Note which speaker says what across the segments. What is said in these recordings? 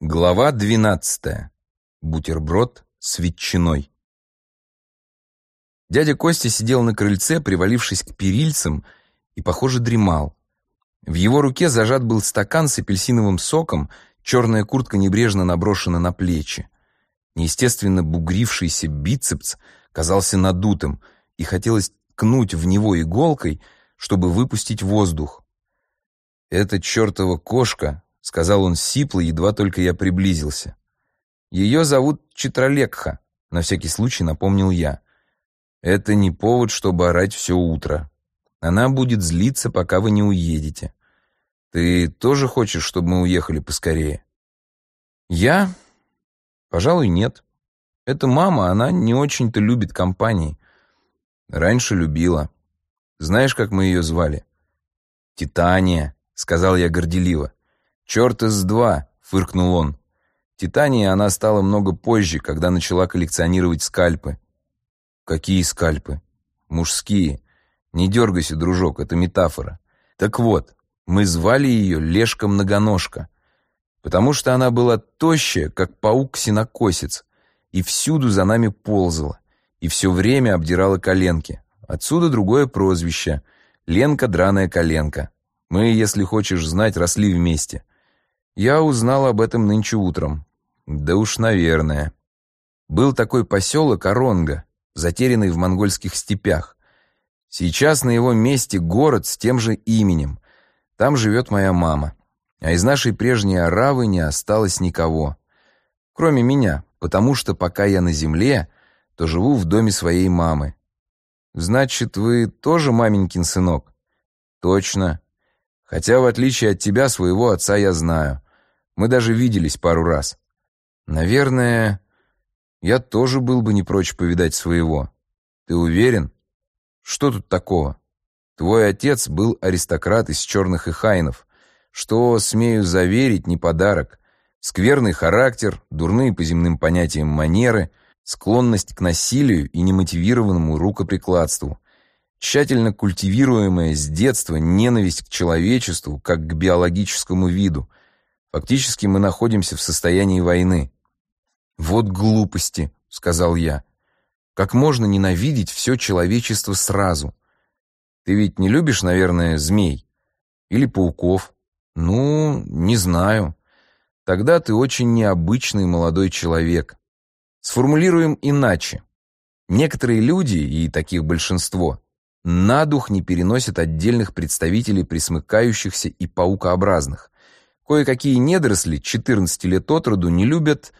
Speaker 1: Глава 12. Бутерброд с ветчиной. Дядя Костя сидел на крыльце, привалившись к перильцам, и, похоже, дремал. В его руке зажат был стакан с апельсиновым соком, черная куртка небрежно наброшена на плечи. Неестественно бугрившийся бицепс казался надутым, и хотелось ткнуть в него иголкой, чтобы выпустить воздух. «Эта чертова кошка», — сказал он сипло, едва только я приблизился. «Ее зовут Читралekha», — на всякий случай напомнил я. «Это не повод, чтобы орать все утро. Она будет злиться, пока вы не уедете. Ты тоже хочешь, чтобы мы уехали поскорее?» «Я? Пожалуй, нет. Эта мама, она не очень-то любит компании. Раньше любила. Знаешь, как мы ее звали?» «Титания», — сказал я горделиво. «Черт из два», — фыркнул он. «Титания она стала много позже, когда начала коллекционировать скальпы». «Какие скальпы?» «Мужские. Не дергайся, дружок, это метафора. Так вот, мы звали ее Лешка-многоножка, потому что она была тощая, как паук-сенокосец, и всюду за нами ползала, и все время обдирала коленки. Отсюда другое прозвище — Ленка Драная Коленка. Мы, если хочешь знать, росли вместе. Я узнал об этом нынче утром. Да уж, наверное. Был такой поселок Оронга, затерянный в монгольских степях. Сейчас на его месте город с тем же именем. Там живет моя мама. А из нашей прежней оравы не осталось никого. Кроме меня, потому что пока я на земле, то живу в доме своей мамы. Значит, вы тоже маменькин сынок? Точно. Хотя, в отличие от тебя, своего отца я знаю. Мы даже виделись пару раз. Наверное, я тоже был бы не прочь повидать своего. Ты уверен? Что тут такого? Твой отец был аристократ из черных ихайнов, что, смею заверить, не подарок. Скверный характер, дурные по земным понятиям манеры, склонность к насилию и немотивированному рукоприкладству, тщательно культивируемая с детства ненависть к человечеству, как к биологическому виду. Фактически мы находимся в состоянии войны. «Вот глупости», — сказал я. «Как можно ненавидеть все человечество сразу? Ты ведь не любишь, наверное, змей? Или пауков? Ну, не знаю. Тогда ты очень необычный молодой человек. Сформулируем иначе. Некоторые люди, и таких большинство, на дух не переносят отдельных представителей пресмыкающихся и паукообразных. Кое-какие недоросли 14 лет от роду не любят...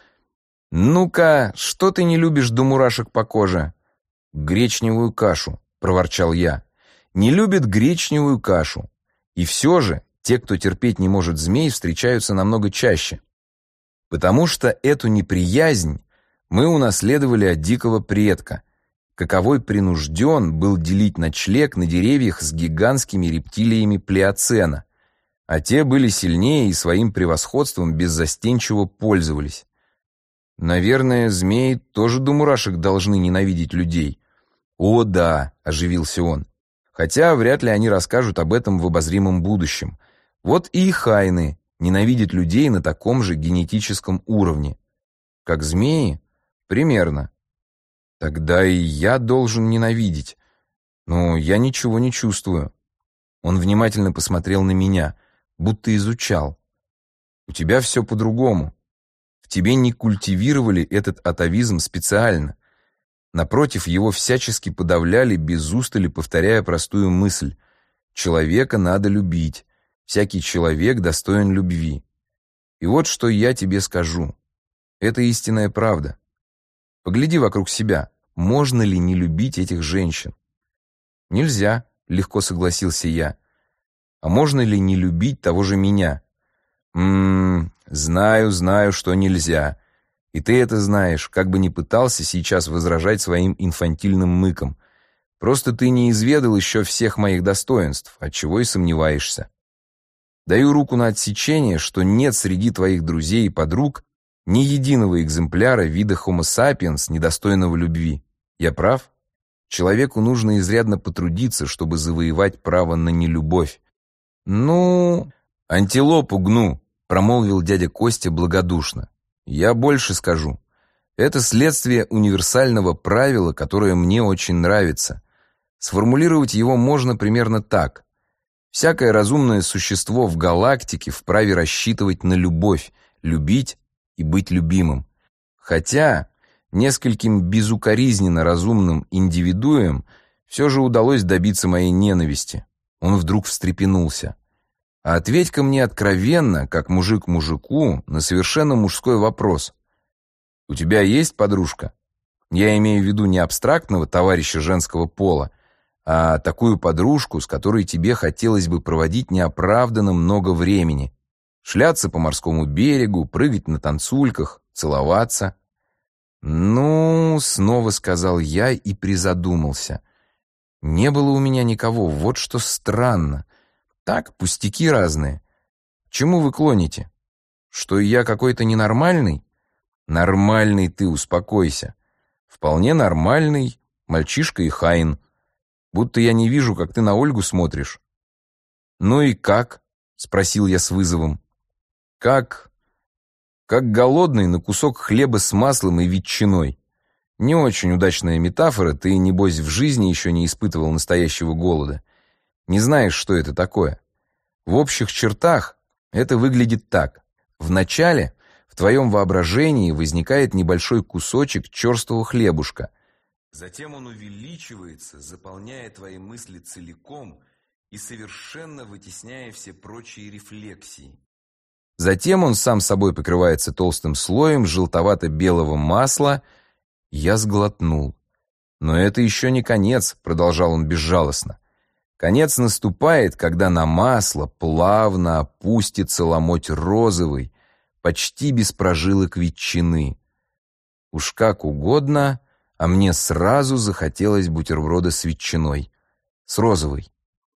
Speaker 1: «Ну-ка, что ты не любишь до мурашек по коже?» «Гречневую кашу», — проворчал я. «Не любят гречневую кашу. И все же те, кто терпеть не может змей, встречаются намного чаще. Потому что эту неприязнь мы унаследовали от дикого предка, каковой принужден был делить ночлег на деревьях с гигантскими рептилиями плеоцена, а те были сильнее и своим превосходством беззастенчиво пользовались. Наверное, змеи тоже до мурашек должны ненавидеть людей». «О, да», — оживился он, «хотя вряд ли они расскажут об этом в обозримом будущем. Вот и ихайны ненавидят людей на таком же генетическом уровне. Как змеи? Примерно. Тогда и я должен ненавидеть. Но я ничего не чувствую». Он внимательно посмотрел на меня, будто изучал. «У тебя все по-другому. В тебе не культивировали этот атавизм специально. Напротив, его всячески подавляли, без устали повторяя простую мысль. Человека надо любить. Всякий человек достоин любви. И вот что я тебе скажу. Это истинная правда. Погляди вокруг себя. Можно ли не любить этих женщин?» «Нельзя», — легко согласился я. «А можно ли не любить того же меня?» Знаю, что нельзя. И ты это знаешь, как бы ни пытался сейчас возражать своим инфантильным мыкам. Просто ты не изведал еще всех моих достоинств, отчего и сомневаешься. Даю руку на отсечение, что нет среди твоих друзей и подруг ни единого экземпляра вида Homo sapiens, недостойного любви. Я прав? Человеку нужно изрядно потрудиться, чтобы завоевать право на нелюбовь. Ну, антилопу гну, промолвил дядя Костя благодушно. «Я больше скажу. Это следствие универсального правила, которое мне очень нравится. Сформулировать его можно примерно так. Всякое разумное существо в галактике вправе рассчитывать на любовь, любить и быть любимым. Хотя нескольким безукоризненно разумным индивидуям все же удалось добиться моей ненависти». Он вдруг встрепенулся. «А ответь-ка мне откровенно, как мужик мужику, на совершенно мужской вопрос. У тебя есть подружка? Я имею в виду не абстрактного товарища женского пола, а такую подружку, с которой тебе хотелось бы проводить неоправданно много времени, шляться по морскому берегу, прыгать на танцульках, целоваться». «Ну», — снова сказал я и призадумался. «Не было у меня никого, вот что странно. Так, пустяки разные. К чему вы клоните? Что я какой-то ненормальный?» «Нормальный ты, успокойся. Вполне нормальный мальчишка и хаин. Будто я не вижу, как ты на Ольгу смотришь». «Ну и как?» — спросил я с вызовом. «Как голодный на кусок хлеба с маслом и ветчиной. Не очень удачная метафора, ты, небось, в жизни еще не испытывал настоящего голода. Не знаешь, что это такое. В общих чертах это выглядит так. Вначале в твоем воображении возникает небольшой кусочек черствого хлебушка. Затем он увеличивается, заполняя твои мысли целиком и совершенно вытесняя все прочие рефлексии. Затем он сам собой покрывается толстым слоем желтовато-белого масла. Я сглотнул. «Но это еще не конец», — продолжал он безжалостно. «Конец наступает, когда на масло плавно опустится ломоть розовый, почти без прожилок ветчины. Уж как угодно, а мне сразу захотелось бутерброда с ветчиной, с розовой.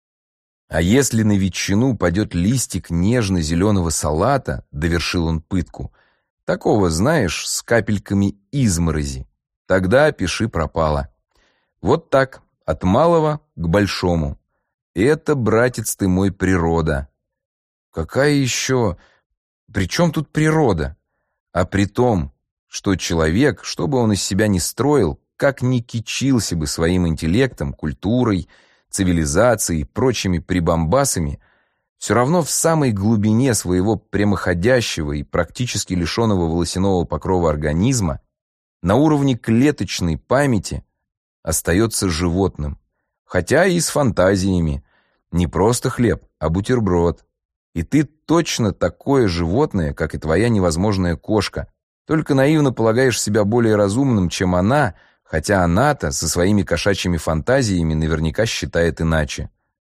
Speaker 1: А если на ветчину падет листик нежно-зеленого салата», — довершил он пытку, «такого, знаешь, с капельками изморози, тогда пиши пропало. Вот так, от малого к большому. Это, братец ты мой, природа». «Какая еще? При чем тут природа?» «А при том, что человек, что бы он из себя ни строил, как ни кичился бы своим интеллектом, культурой, цивилизацией и прочими прибамбасами, все равно в самой глубине своего прямоходящего и практически лишенного волосяного покрова организма, на уровне клеточной памяти, остается животным, хотя и с фантазиями. Не просто хлеб, а бутерброд. И ты точно такое животное, как и твоя невозможная кошка, только наивно полагаешь себя более разумным, чем она, хотя она-то со своими кошачьими фантазиями наверняка считает иначе.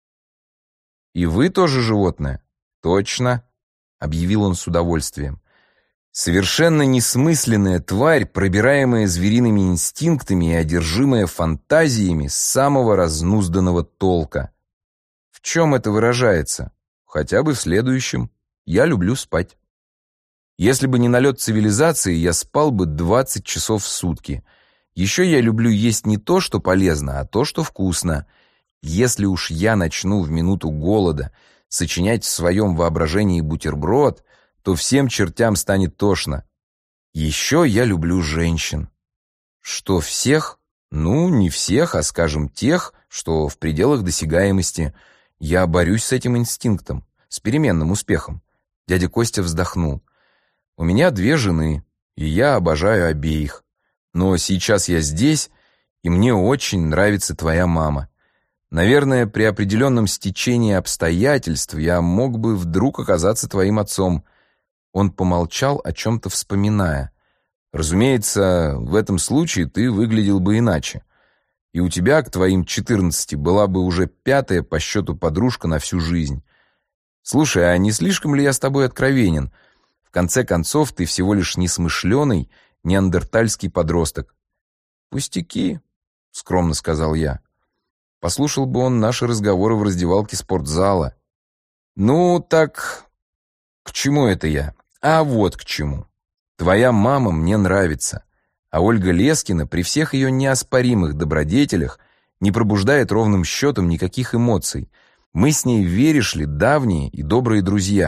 Speaker 1: «И вы тоже животное?» «Точно», — объявил он с удовольствием. «Совершенно несмысленная тварь, пробираемая звериными инстинктами и одержимая фантазиями самого разнузданного толка. В чем это выражается? Хотя бы в следующем. Я люблю спать. Если бы не налет цивилизации, я спал бы 20 часов в сутки. Еще я люблю есть не то, что полезно, а то, что вкусно. Если уж я начну в минуту голода сочинять в своем воображении бутерброд, то всем чертям станет тошно. Еще я люблю женщин». «Что, всех?» «Ну, не всех, а, скажем, тех, что в пределах досягаемости. Я борюсь с этим инстинктом, с переменным успехом». Дядя Костя вздохнул. «У меня 2 жены, и я обожаю обеих. Но сейчас я здесь, и мне очень нравится твоя мама. Наверное, при определенном стечении обстоятельств я мог бы вдруг оказаться твоим отцом». Он помолчал, о чем-то вспоминая. «Разумеется, в этом случае ты выглядел бы иначе. И у тебя к твоим 14 была бы уже 5-я по счету подружка на всю жизнь. Слушай, а не слишком ли я с тобой откровенен? В конце концов, ты всего лишь несмышленый, неандертальский подросток». «Пустяки», — скромно сказал я. Послушал бы он наши разговоры в раздевалке спортзала. «Ну, так к чему это я? А вот к чему. Твоя мама мне нравится, а Ольга Лескина при всех ее неоспоримых добродетелях не пробуждает ровным счетом никаких эмоций. Мы с ней, веришь ли, давние и добрые друзья,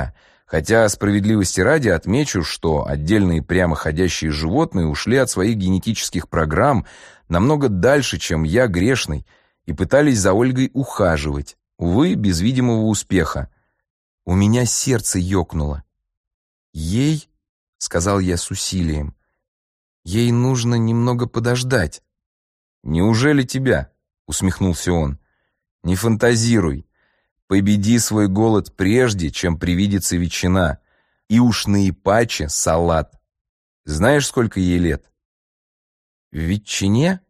Speaker 1: Хотя, справедливости ради, отмечу, что отдельные прямоходящие животные ушли от своих генетических программ намного дальше, чем я, грешный, и пытались за Ольгой ухаживать, увы, без видимого успеха. У меня сердце ёкнуло. «Ей, — сказал я с усилием, — ей нужно немного подождать». «Неужели тебя?» — усмехнулся он. «Не фантазируй. Победи свой голод прежде, чем привидится ветчина, и уж наипаче салат. Знаешь, сколько ей лет?» «В ветчине?»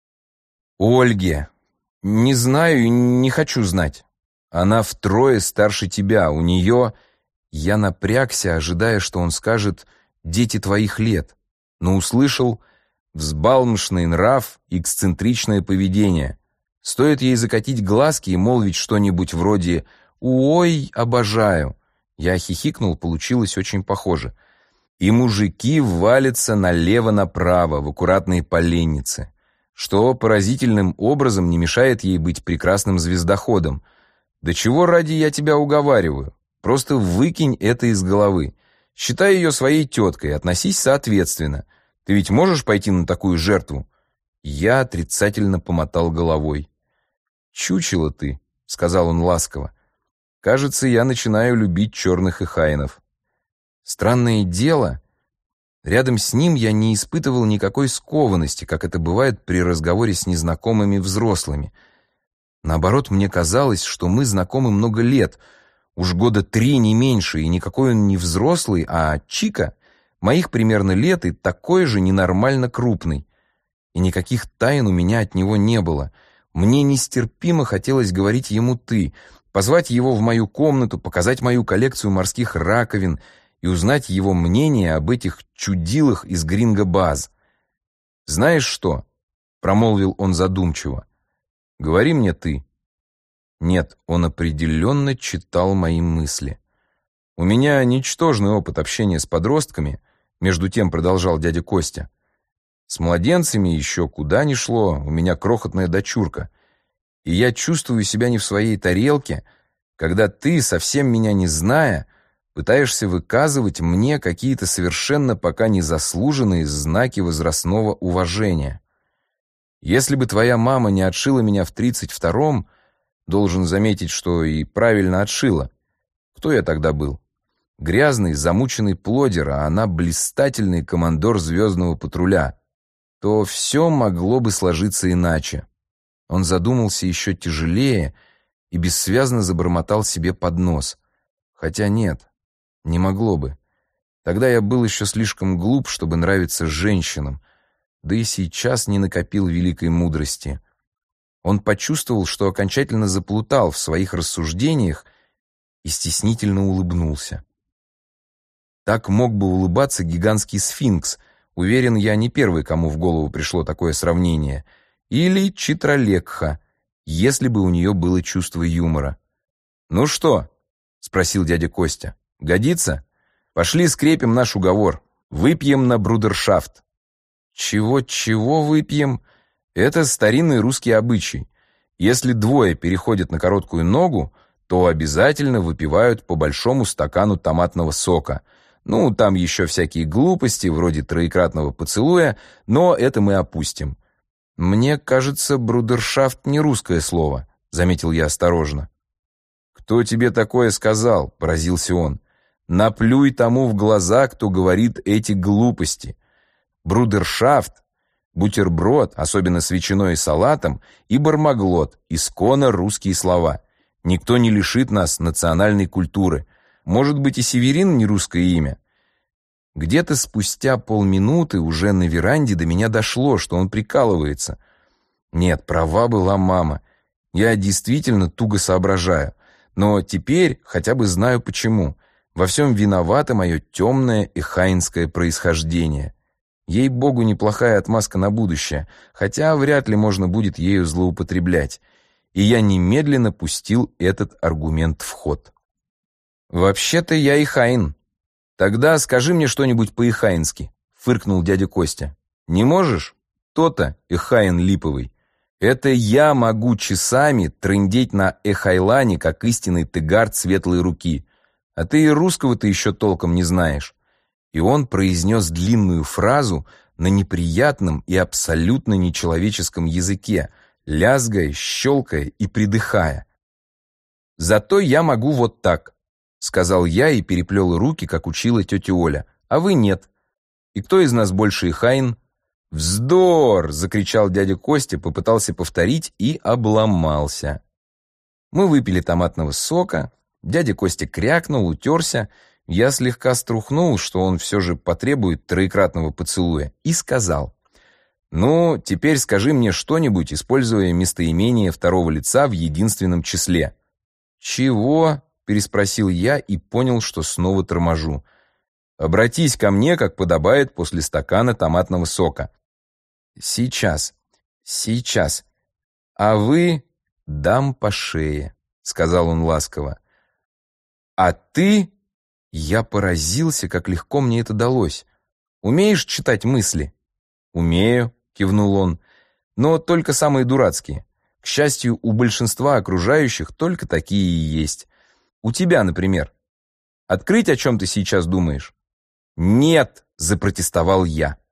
Speaker 1: «Ольге. Не знаю и не хочу знать. Она втрое старше тебя, у нее...» Я напрягся, ожидая, что он скажет «дети твоих лет», но услышал «взбалмошный нрав, эксцентричное поведение». Стоит ей закатить глазки и молвить что-нибудь вроде «Ой, обожаю». Я хихикнул, получилось очень похоже. И мужики валятся налево-направо в аккуратные поленницы, что поразительным образом не мешает ей быть прекрасным звездоходом. Да чего ради я тебя уговариваю? Просто выкинь это из головы. Считай ее своей теткой, относись соответственно. Ты ведь можешь пойти на такую жертву?» Я отрицательно помотал головой. «Чучело ты», — сказал он ласково. «Кажется, я начинаю любить черных эхайнов». Странное дело, рядом с ним я не испытывал никакой скованности, как это бывает при разговоре с незнакомыми взрослыми. Наоборот, мне казалось, что мы знакомы много лет, уж года 3 не меньше, и никакой он не взрослый, а Чика моих примерно лет и такой же ненормально крупный. И никаких тайн у меня от него не было. Мне нестерпимо хотелось говорить ему «ты», позвать его в мою комнату, показать мою коллекцию морских раковин и узнать его мнение об этих чудилах из Гринго-Баз. «Знаешь что?» — промолвил он задумчиво. «Говори мне ты». Нет, он определенно читал мои мысли. «У меня ничтожный опыт общения с подростками», — между тем продолжал дядя Костя. «С младенцами еще куда ни шло, у меня крохотная дочурка. И я чувствую себя не в своей тарелке, когда ты, совсем меня не зная, пытаешься выказывать мне какие-то совершенно пока незаслуженные знаки возрастного уважения. Если бы твоя мама не отшила меня в 32-м, должен заметить, что и правильно отшила. Кто я тогда был? Грязный, замученный плодер, а она блистательный командор звездного патруля. То все могло бы сложиться иначе». Он задумался еще тяжелее и бессвязно забормотал себе под нос. Хотя нет, не могло бы. Тогда я был еще слишком глуп, чтобы нравиться женщинам, да и сейчас не накопил великой мудрости. Он почувствовал, что окончательно заплутал в своих рассуждениях и стеснительно улыбнулся. Так мог бы улыбаться гигантский сфинкс, уверен, я не первый, кому в голову пришло такое сравнение, или Читралекха, если бы у нее было чувство юмора. «Ну что?» — спросил дядя Костя. «Годится? Пошли скрепим наш уговор. Выпьем на брудершафт». «Чего выпьем?» Это старинный русский обычай. Если двое переходят на короткую ногу, то обязательно выпивают по большому стакану томатного сока. Ну, там еще всякие глупости, вроде троекратного поцелуя, но это мы опустим. «Мне кажется, брудершафт не русское слово», — заметил я осторожно. «Кто тебе такое сказал?» — поразился он. «Наплюй тому в глаза, кто говорит эти глупости. Брудершафт, бутерброд, особенно с ветчиной и салатом, и бармаглот, исконно русские слова. Никто не лишит нас национальной культуры. Может быть, и Северин не русское имя?» Где-то спустя полминуты уже на веранде до меня дошло, что он прикалывается. Нет, права была мама. Я действительно туго соображаю. Но теперь хотя бы знаю почему. Во всем виновато мое темное эхайнское происхождение. Ей-богу, неплохая отмазка на будущее, хотя вряд ли можно будет ею злоупотреблять. И я немедленно пустил этот аргумент в ход. «Вообще-то я эхайн». «Тогда скажи мне что-нибудь по-эхайнски», — фыркнул дядя Костя. «Не можешь? То-то, эхайн липовый. Это я могу часами трындеть на эхайлане, как истинный тыгард светлой руки. А ты и русского-то еще толком не знаешь». И он произнес длинную фразу на неприятном и абсолютно нечеловеческом языке, лязгая, щелкая и придыхая. «Зато я могу вот так», — сказал я и переплел руки, как учила тетя Оля. «А вы нет. И кто из нас больше ихаин?» «Вздор!» — закричал дядя Костя, попытался повторить и обломался. Мы выпили томатного сока, дядя Костя крякнул, утерся, я слегка струхнул, что он все же потребует троекратного поцелуя, и сказал: «Ну, теперь скажи мне что-нибудь, используя местоимение второго лица в единственном числе». «Чего?» — переспросил я и понял, что снова торможу. «Обратись ко мне, как подобает после стакана томатного сока». «Сейчас, сейчас. А вы...» «Дам по шее», — сказал он ласково. «А ты...» Я поразился, как легко мне это далось. «Умеешь читать мысли?» «Умею», — кивнул он, — «но только самые дурацкие. К счастью, у большинства окружающих только такие и есть. У тебя, например. Открыть, о чем ты сейчас думаешь?» «Нет», — запротестовал я.